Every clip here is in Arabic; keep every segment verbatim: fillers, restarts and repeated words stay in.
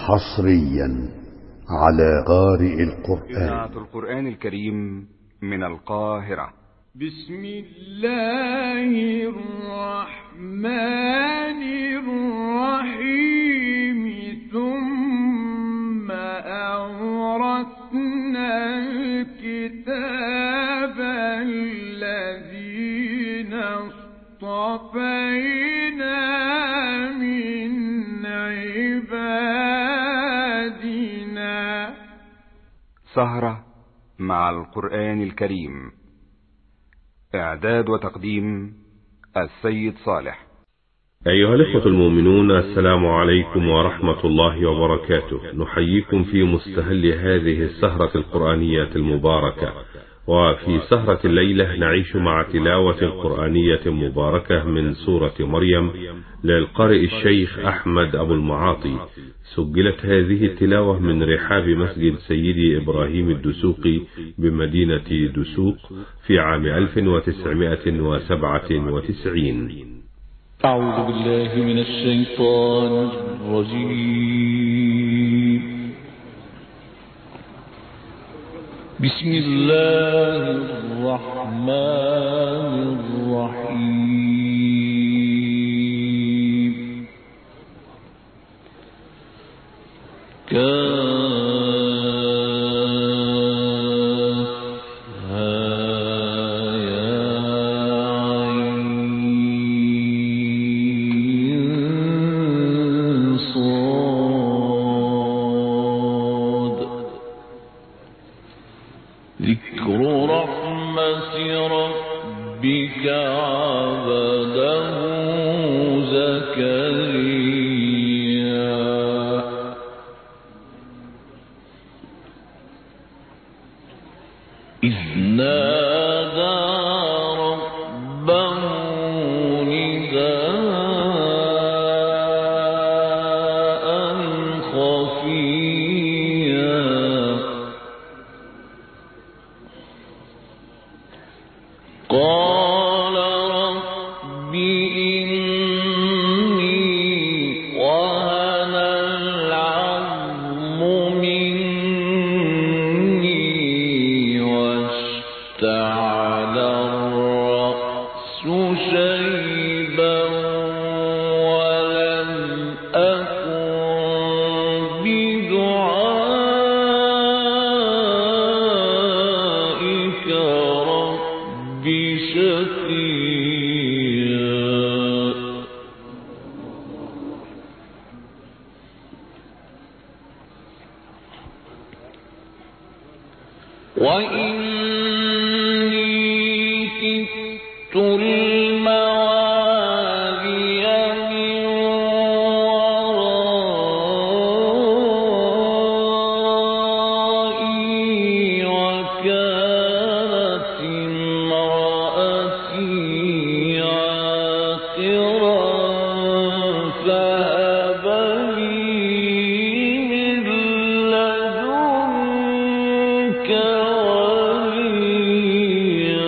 حصريا على قارئ القرآن. إذاعة القرآن الكريم من القاهرة. بسم الله الرحمن الرحيم. ثم أورثنا الكتاب الذين اصطفينا من عبادنا. سهرة مع القرآن الكريم. إعداد وتقديم السيد صالح. أيها الإخوة المؤمنون، السلام عليكم ورحمة الله وبركاته. نحييكم في مستهل هذه السهرة القرآنية المباركة. وفي سهرة الليلة نعيش مع تلاوة قرآنية مباركة من سورة مريم للقارئ الشيخ أحمد أبو المعاطي. سجلت هذه التلاوة من رحاب مسجد سيدي إبراهيم الدسوقي بمدينة دسوق في عام ألف وتسعمائة وسبعة وتسعين. أعوذ بالله من الشيطان الرجيم. بسم الله الرحمن الرحيم. ذكر رحمة ربك عبده زكريا إذ نادى ربه نداء خفيا قال رب إني وهن العظم مني واشتعل الرأس شيبا ولم أكن بدعائك رب شقيا. وإني خفت الموالي من ورائي وكانت امرأتي عاقرا فهب لي من لدنك وليا.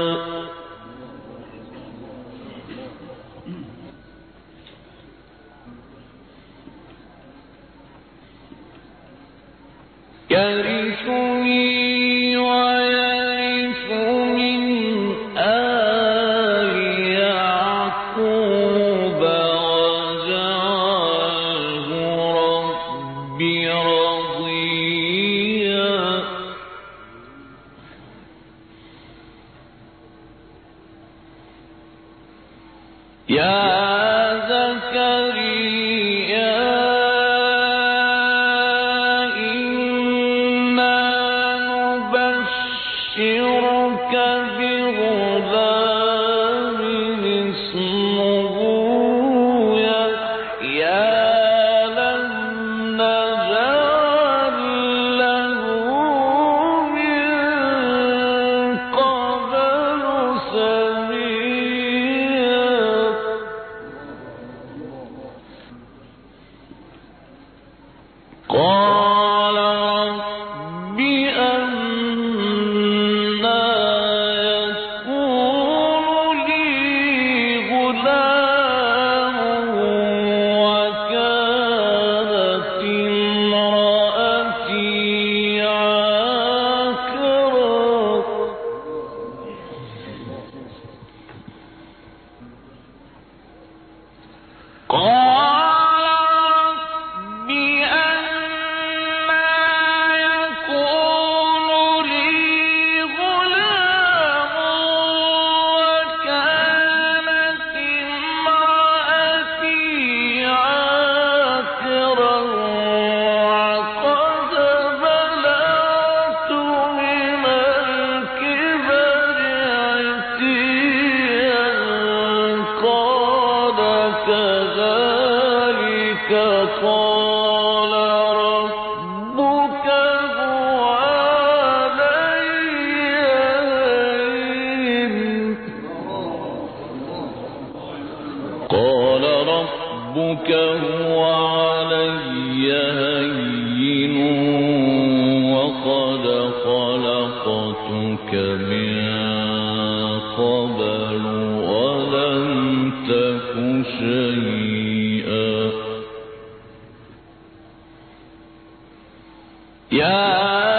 يرثني ويرث من آل يعقوب واجعله رب رضيا. يا زكريا إنا نبشرك بغلام اسمه يحيى لم نجعل له من قبل سميا. قال رب أنى يكون لي غلام وكانت هين وقد خلقتك من قبل ولم تك شيئا يا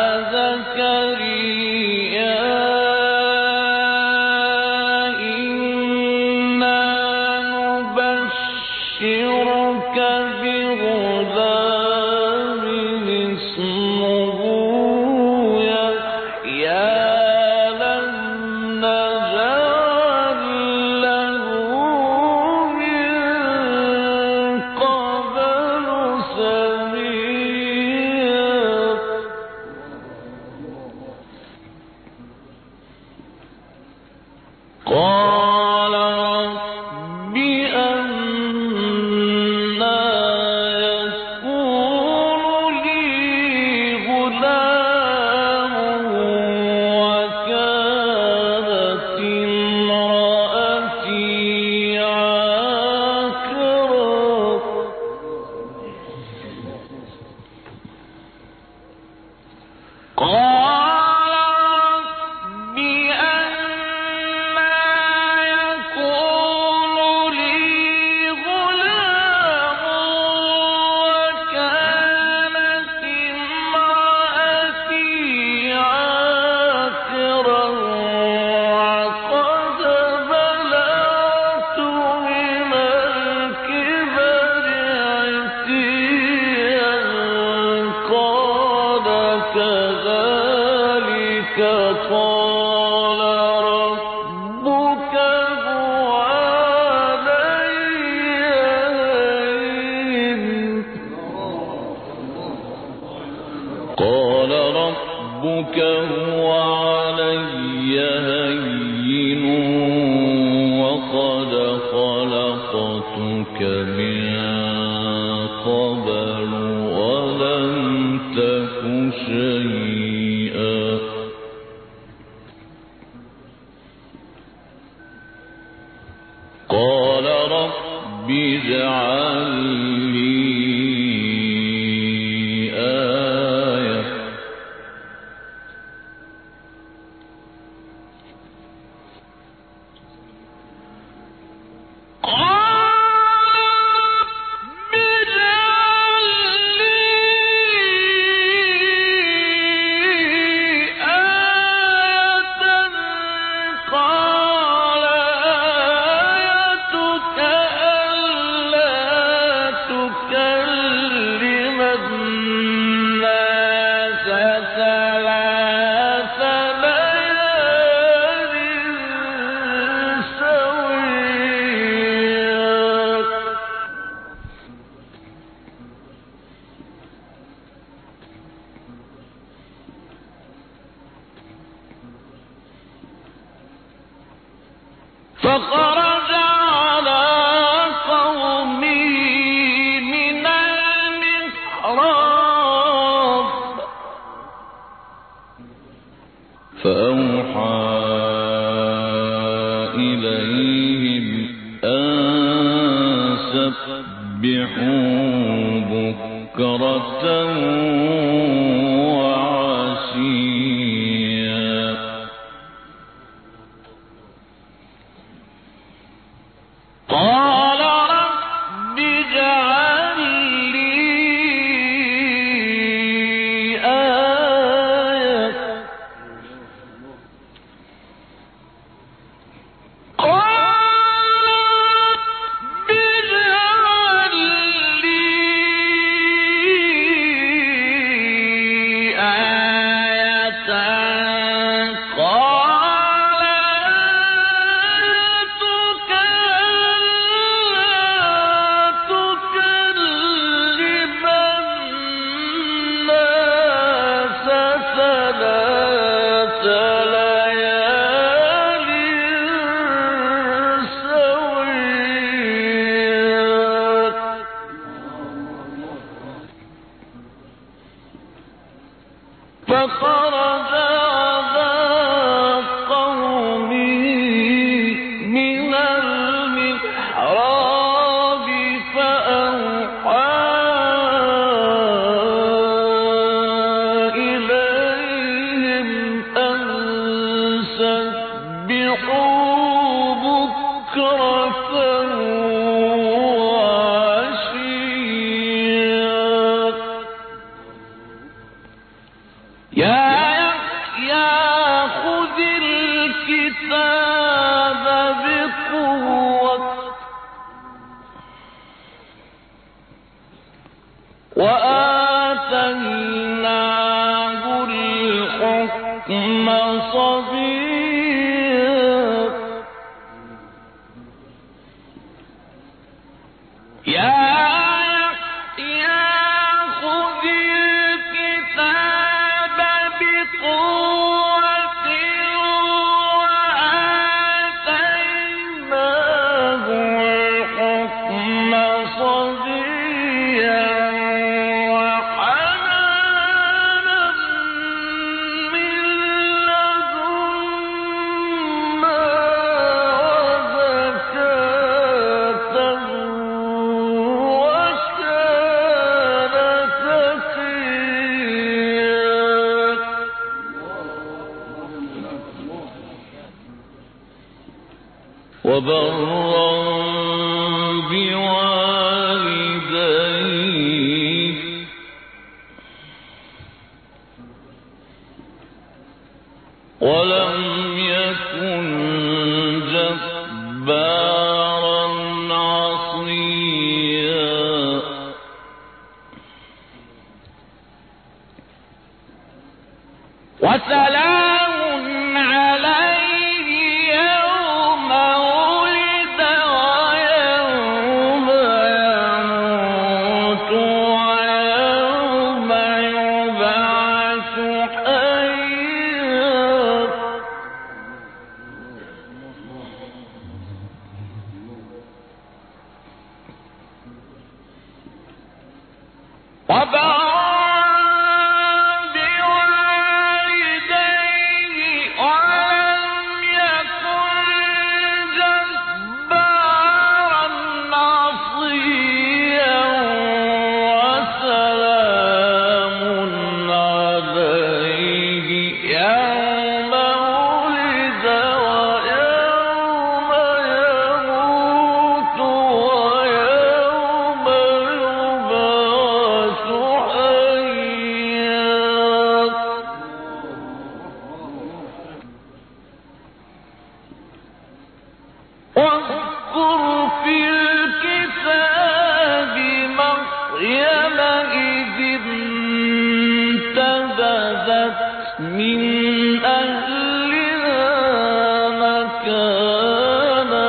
قال ربك هو علي هين وقد خلقتك من قبل ولم تك شيئا قال رب اجعل لي فخرج على قومه من المحراب فأوحى إليهم أن سبحوا بكرة فخرج على قومه من المحراب فأوحى وآتيناه الحكم صبيا يا وبرا بوالديه ولم يكن جبارا عصيا وسلام عليه يوم ولد ويوم يموت ويوم يبعث حيا وبعد واذكر في الكتاب مريم إذ انتبذت من أهلها مكانا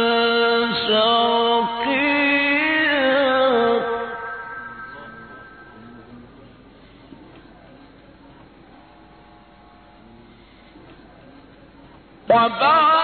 شرقيا وبعد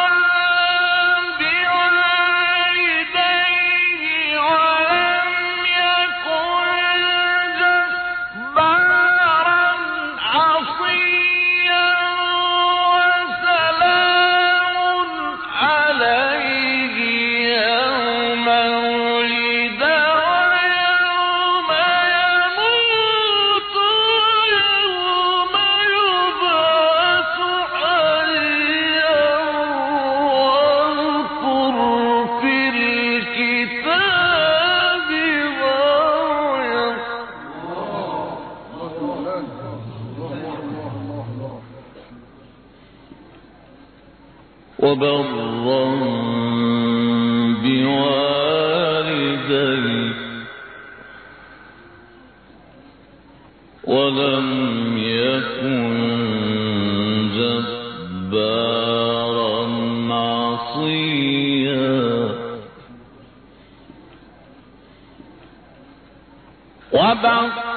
وبرا بوالديه ولم يكن جبارا عصيا وبرا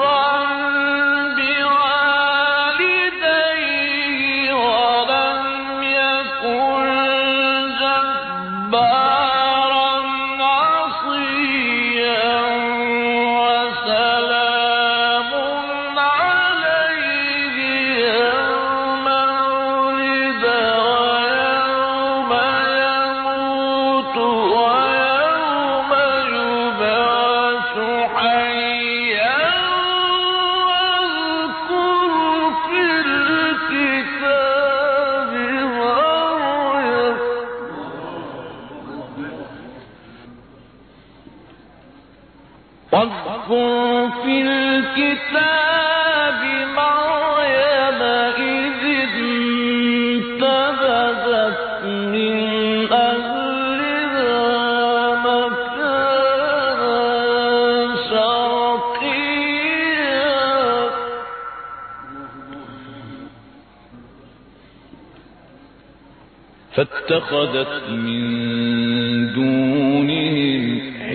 واذكر في الكتاب مريم إذ انتبذت من أهلها مكانا شرقيا فاتخذت من دونهم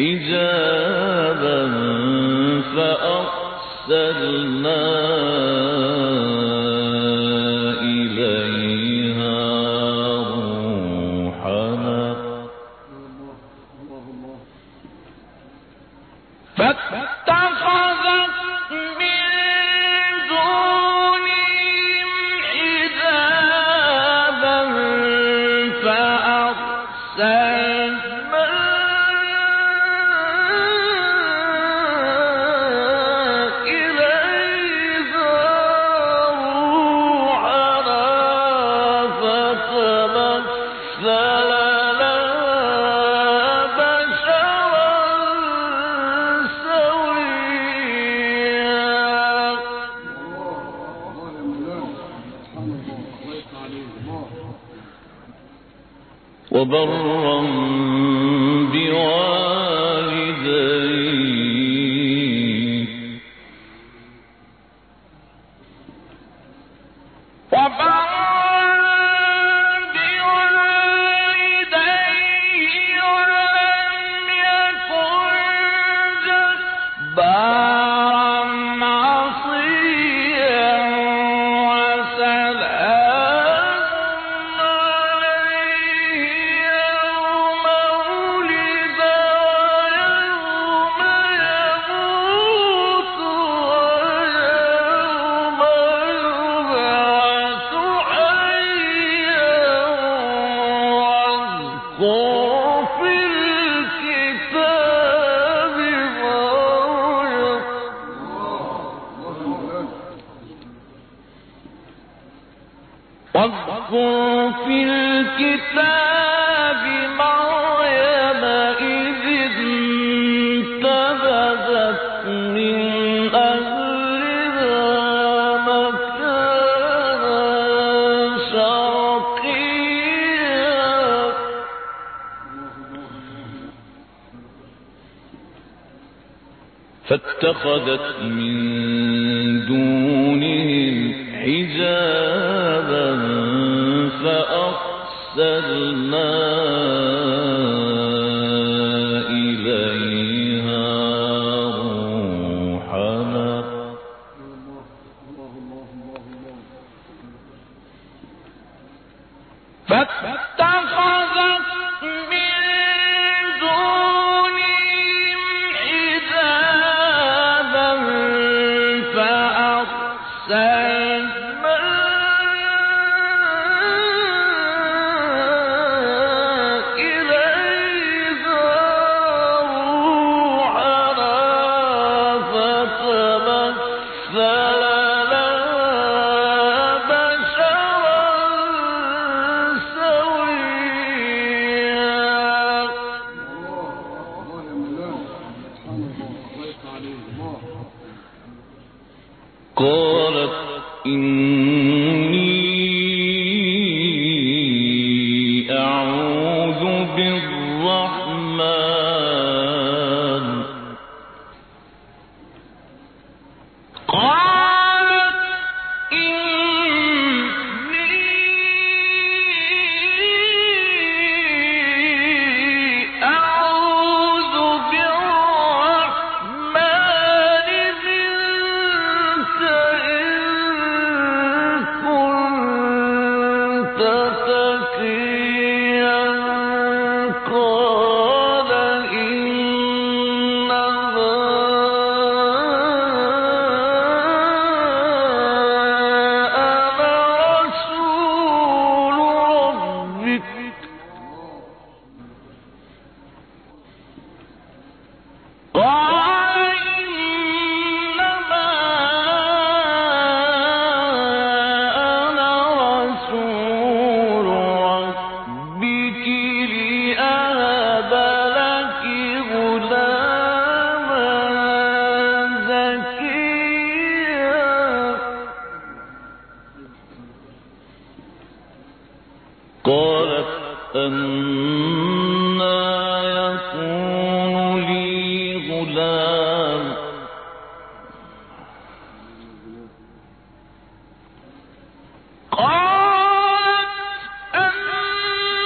حجابا فأرسلنا إليها روحنا فاتخذت من دونهم حجابا فأرسلنا إليها روحنا فتمثل لها بشرا سويا وبرا بوالديه ولم يكن جبارا عصيا وسلام عليه يوم ولد ويوم يموت ويوم يبعث حيا واذكر في الكتاب مريم واذكر في الكتاب مريم إذ انتبذت من أهلها مكانا شرقيا فاتخذت من دونهم حجابا فأرسلنا إليها روحنا فاتخذت من دونهم حجابا فأرسلنا إليها روحنا فتمثل لها بشرا سويا قالت إني أعوذ بالرحمن قالت إني أعوذ بالرحمن منك إن كنت تقيا قال إنما أنا رسول ربك قال إنما أنا رسول ربك لأهب لك غلاما زكيا قالت أنى يكون لي غلام قالت أنى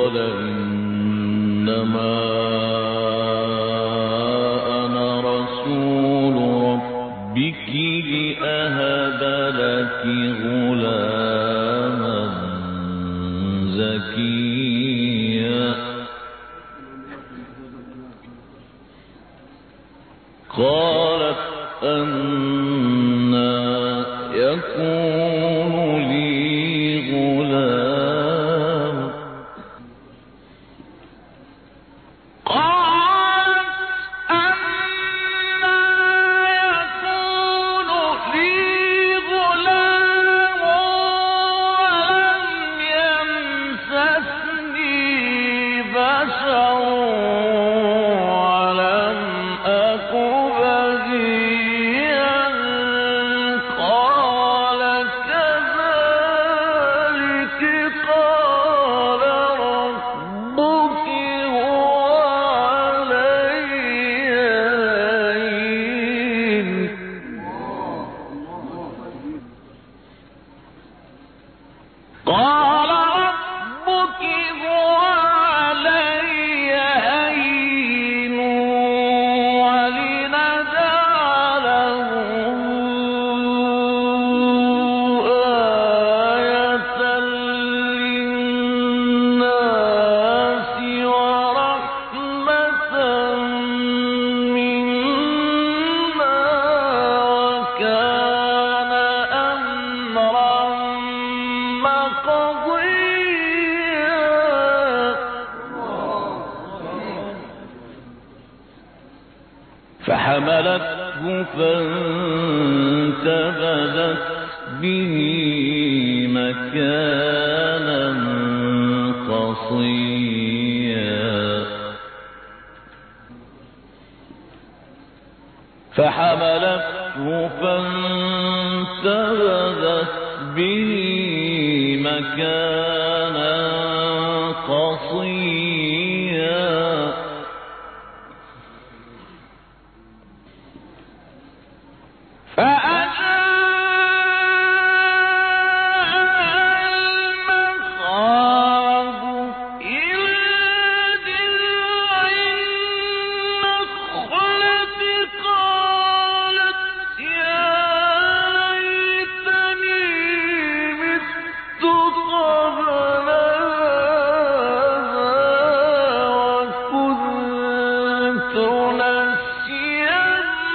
قال إنما أنا رسول ربك لأهب لك غلاما زكيا قالت أنى يكون لي غلام قالت أنى يكون لي غلام ولم يمسسني بشر ولم أك بغيا قال كذلك قال ربك هو علي هين قال ربك هو علي هين ولنجعله آية للناس ورحمة منا وكان أمرا مقضيا فحملته فانتبذت به مكانا قصيا فحملته فانتبذت به مكانا قصيا فأجاء المخاض إلى جذع النخلة قالت يا ليتني مت قبل هذا وكنت نسيا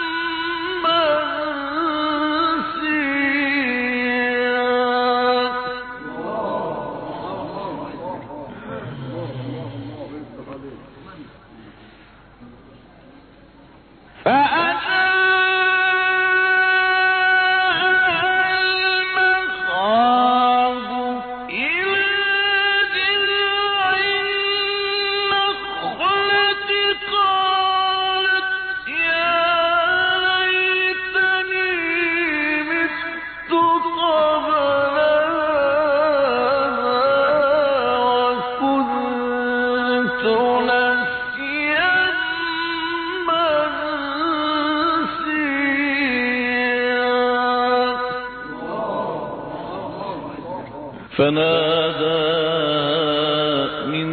فنادى من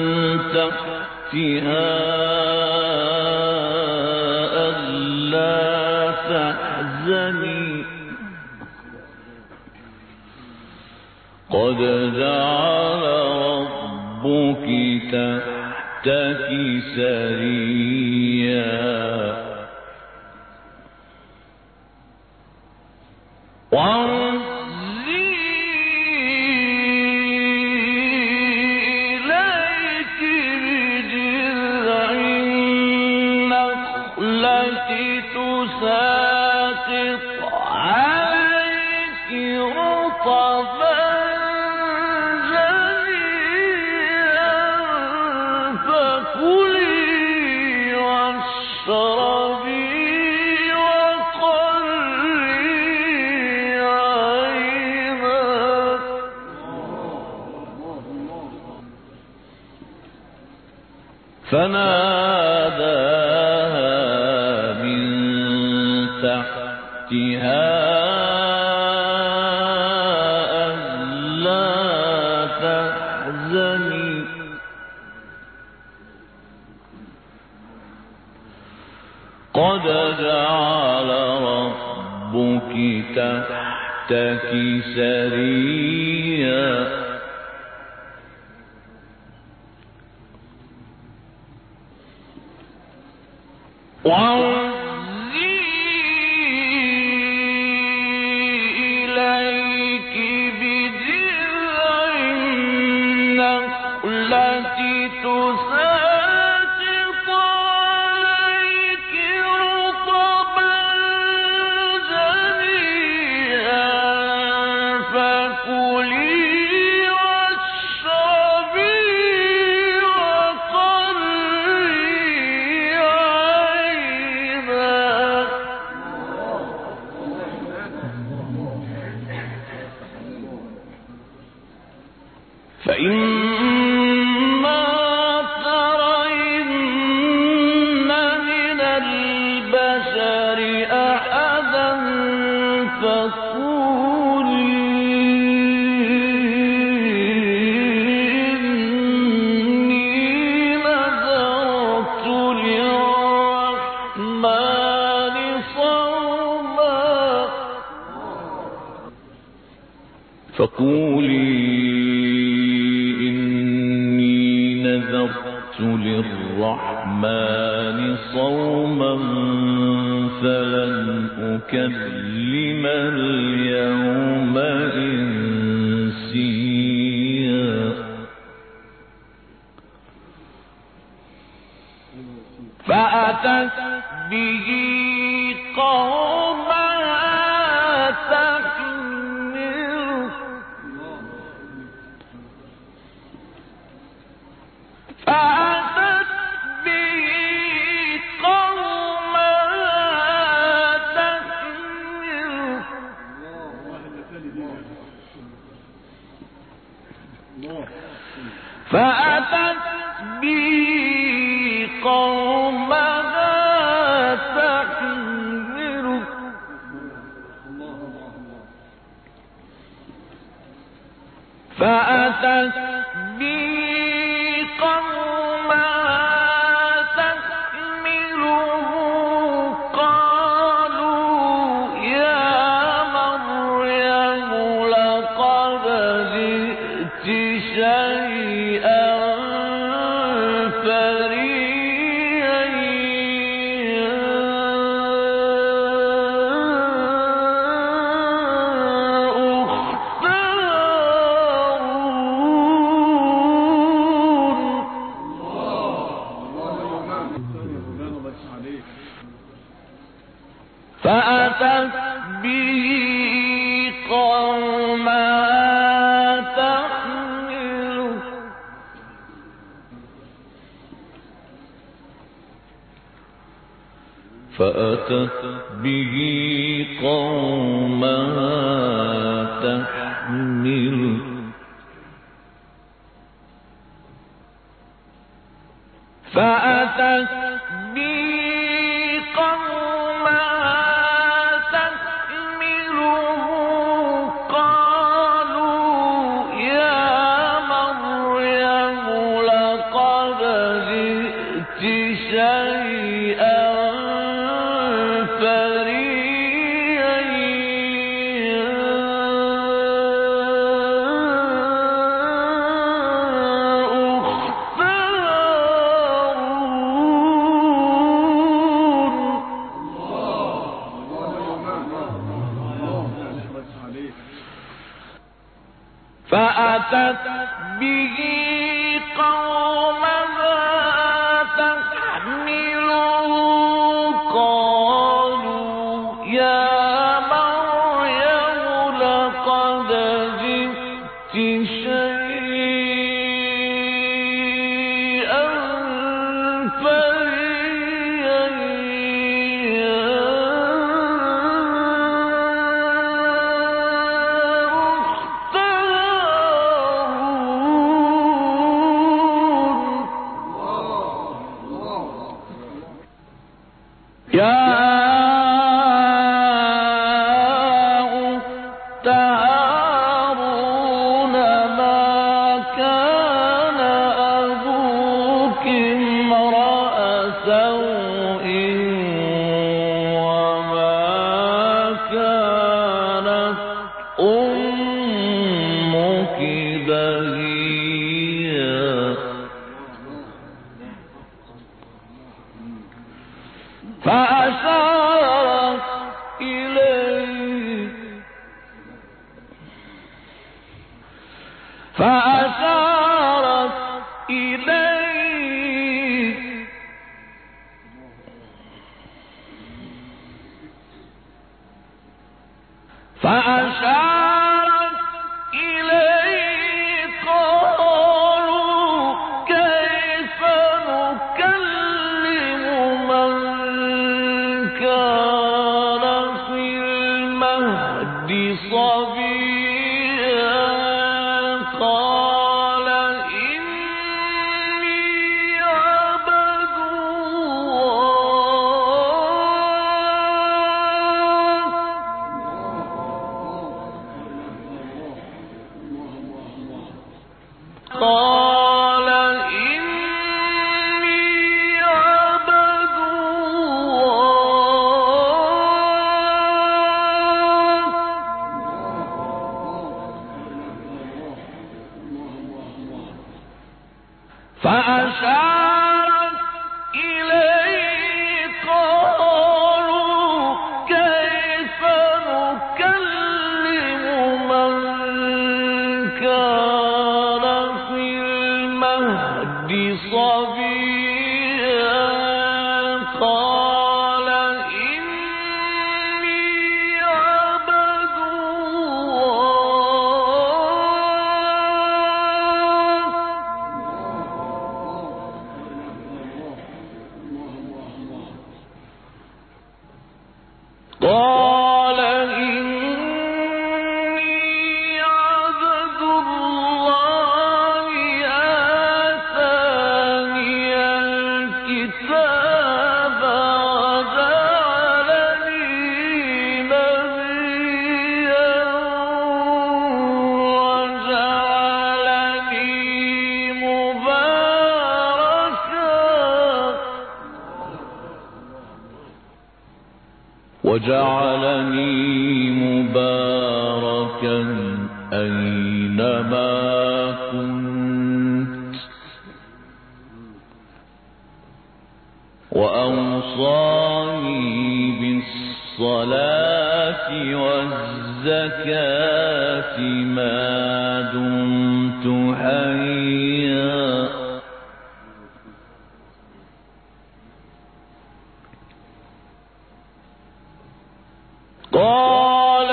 تحتها ألا تحزني قد جعل ربك تحتك سريا تساقط عليك رطبا جنيا فكلي واشربي وقري عينا فناداها من تحتها ألا تحزني قد جعل ربك تحتك سريا وَهُزِّي إِلَيْكِ بِجِذْعِ النَّخْلَةِ تُسَاقِطْ عَلَيْكِ رُطَبًا جَنِيًّا فَكُلِي وَاشْرَبِي وَقَرِّي فإما ترين من البشر أحدا فقولي إني نذرت للرحمن صوما فقولي للرحمن صوما فلن أكلم اليوم إنسيا فأتت به قومها تحمله فأتت به قومها تحمله فأتت به قومها تحمله فأتت به قومها تحمله قالوا يا مريم لقد جئت شيئا فريا أخت فأتت به قومها تحمله فأتت به قومها تحمله فأتت به قومها تحمله قالوا يا مريم لقد جئت شيئا فريا أخت فأتت به قومها تحمله قالوا يا مريم لقد جئت شيئا فريا يا أخت هارون ما كان أبوك امرأ سوء فأشارت إليه فأشارت إليه فأشارت إليه قالوا كيف نكلم من كان في المهد صبيا قال إني عبد الله قال إني عبد الله فأشارت إليه قالوا كيف نكلم من كان في المهد صبيا قال إني عبد الله قال إني عبد الله آتاني الكتاب وجعلني نبيا وجعلني مباركا وجعلني مباركا أينما كنت وأوصاني بالصلاة والزكاة ما دمت حيا قال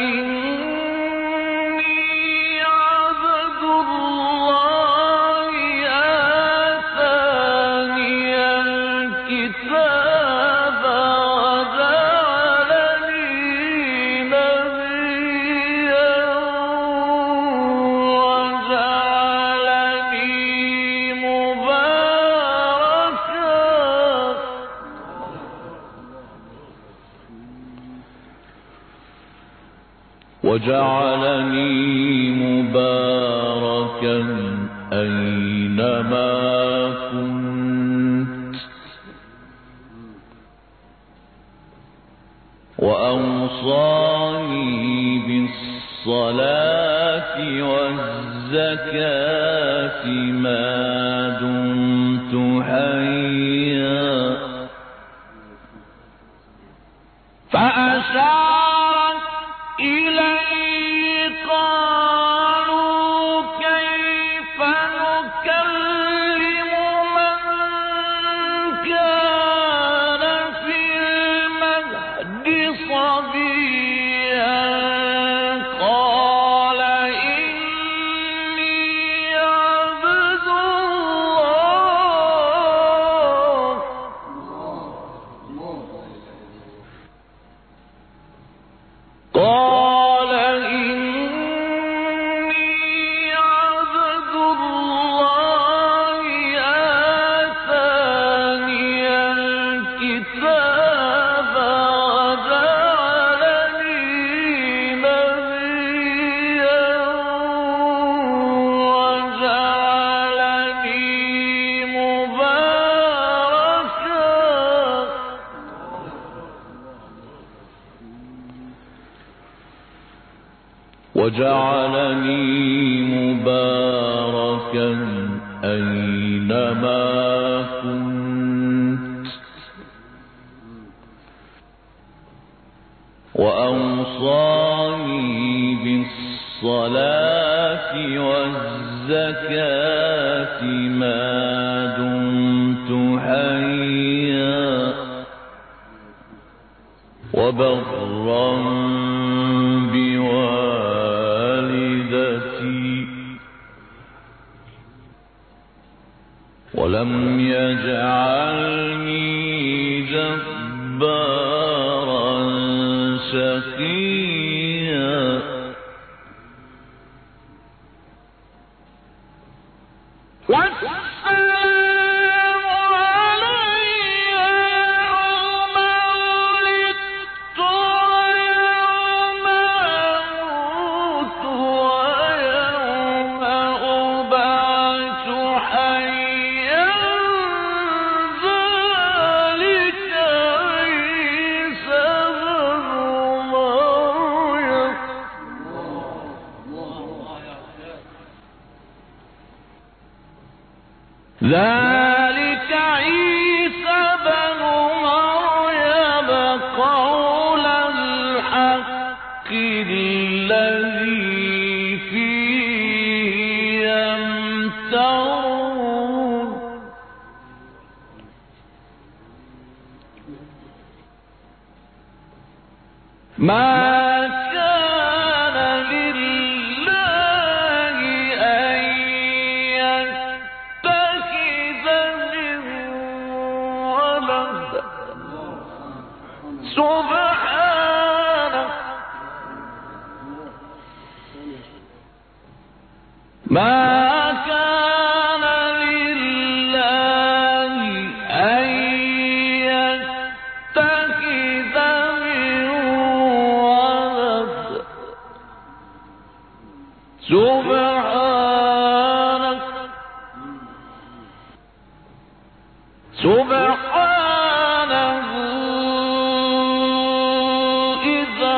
إني عبد الله آتاني الكتاب وجعلني نبيا وجعلني مباركا وجعلني مباركا أينما كنت وأوصاني بالصلاة والزكاة ما دمت حيا فأشارت إليه قالوا كيف نكلم من كان في المهد صبيا قال إني عبد الله قال إني عبد الله آتاني الكتاب وجعلني نبيا وجعلني مباركا وجعلني مباركا أينما كنت وبرا بوالدتي ولم يجعلني جبارا شقيا ذلك عيسى بن مريم قول الحق الذي فيه يمترون ما ما كان لله أن يتخذ من ولد سبحانه سبحانه إذا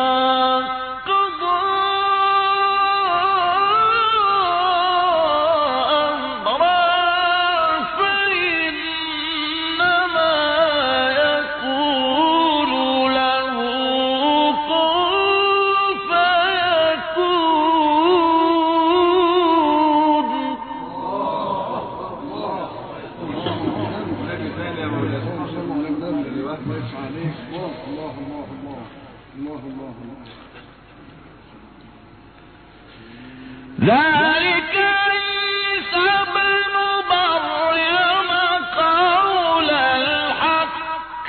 ذلك عيسى بن مريم قول الحق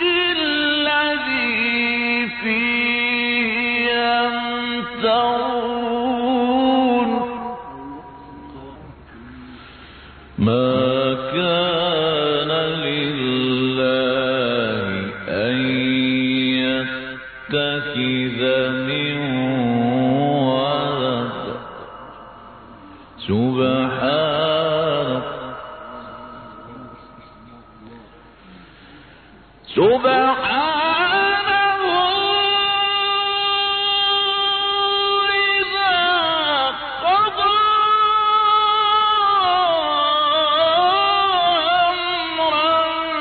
الذي فيه يمترون ما كان لله أن يتخذ من سبحانه سبحانه إذا قضى أمرا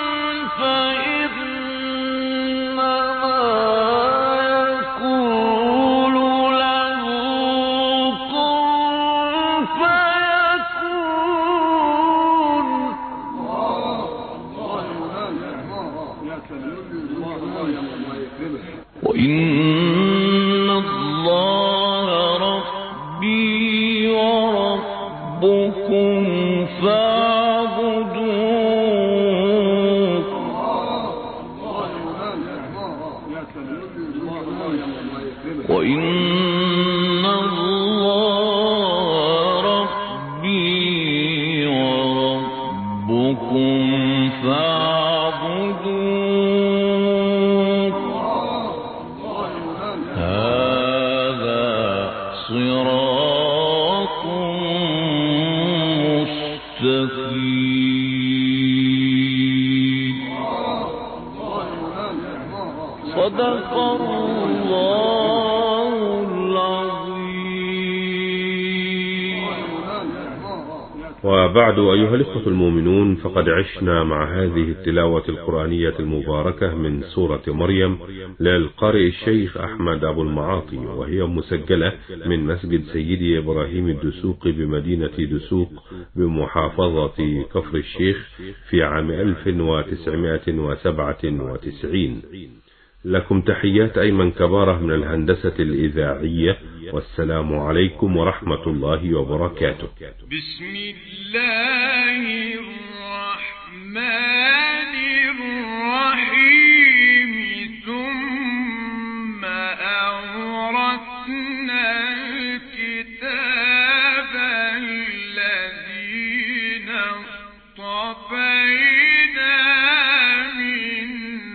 فإنما يقول له كن فيكون وإن الله ربي وربكم فاعبدوه وإن الله ربي وربكم فاعبدوه صراط مستقيم صدق الله العظيم. وبعد أيها الإخوة المؤمنون، فقد عشنا مع هذه التلاوة القرآنية المباركة من سورة مريم للقارئ الشيخ أحمد أبو المعاطي، وهي مسجلة من مسجد سيدي إبراهيم الدسوقي بمدينة دسوق بمحافظة كفر الشيخ في عام ألف وتسعمائة وسبعة وتسعين. لكم تحيات أيمن كبارة من الهندسة الإذاعية، والسلام عليكم ورحمة الله وبركاته. بسم الله الرحمن الرحيم. ثم أورثنا الكتاب الذين اصطفينا من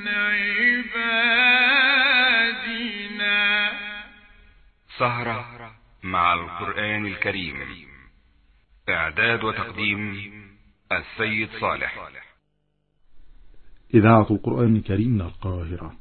عبادنا. سهرة مع القرآن الكريم. إعداد وتقديم السيد صالح. إذاعة القرآن الكريم من القاهرة.